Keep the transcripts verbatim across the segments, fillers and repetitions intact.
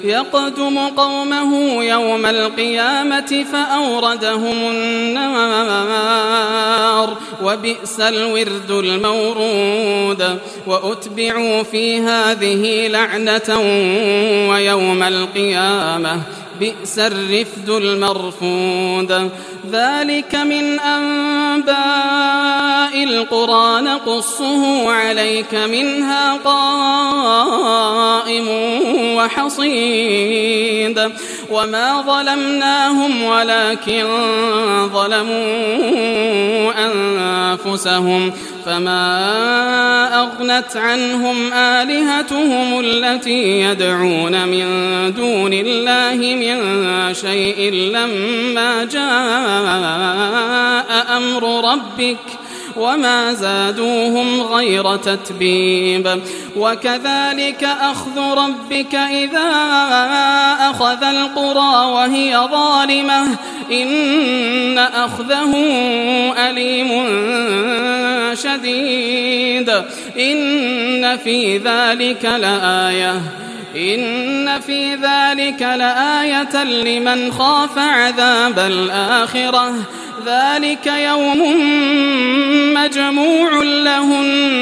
يقدم قومه يوم القيامة فأوردهم النار وبئس الورد المورود وأتبعوا في هذه لعنة ويوم القيامة بئس الرفد المرفود. ذلك من أنباء القرى نقصه عليك منها قائم وحصيد وما ظلمناهم ولكن ظلموا أنفسهم فما أغنت عنهم آلهتهم التي يدعون من دون الله من شيء لما جاء أمر ربك وما زادوهم غير تتبيب. وكذلك أخذ ربك إذا أخذ القرى وهي ظالمة إن أخذه أليم شديد. إن في ذلك لآية إن في ذلك لآية لمن خاف عذاب الآخرة. ذلك يوم مجموع له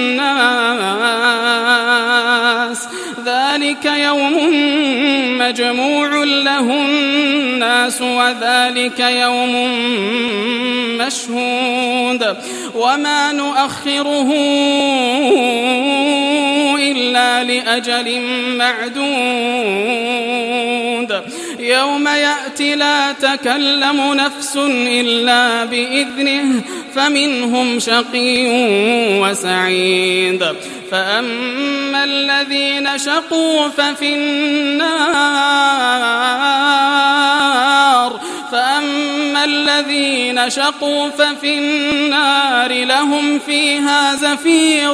الناس ذلك يوم مجموع له الناس وذلك يوم مشهود وما نؤخره إلا لأجل معدود. يوم يأتي لا تكلم نفس إلا بإذنه فمنهم شقي وسعيد. فأما الذين شقوا ففي النار فأما الذين شقوا ففي النار لهم فيها زفير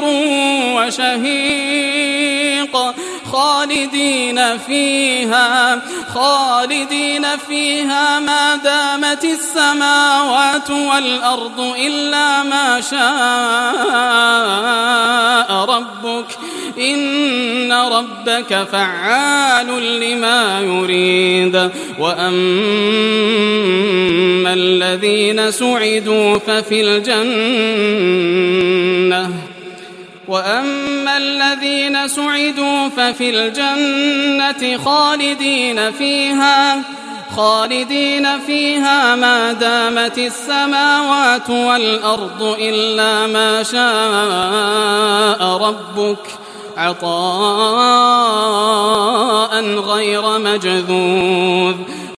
وشهيق خالدين فيها خالدين فيها ما دامت السماوات والأرض إلا ما شاء ربك إن ربك فعال لما يريد. وأما الذين سعدوا ففي الجنة وأما الذين سعدوا ففي الجنة خالدين فيها خالدين فيها ما دامت السماوات والأرض إلا ما شاء ربك عطاء غير مجذوذ.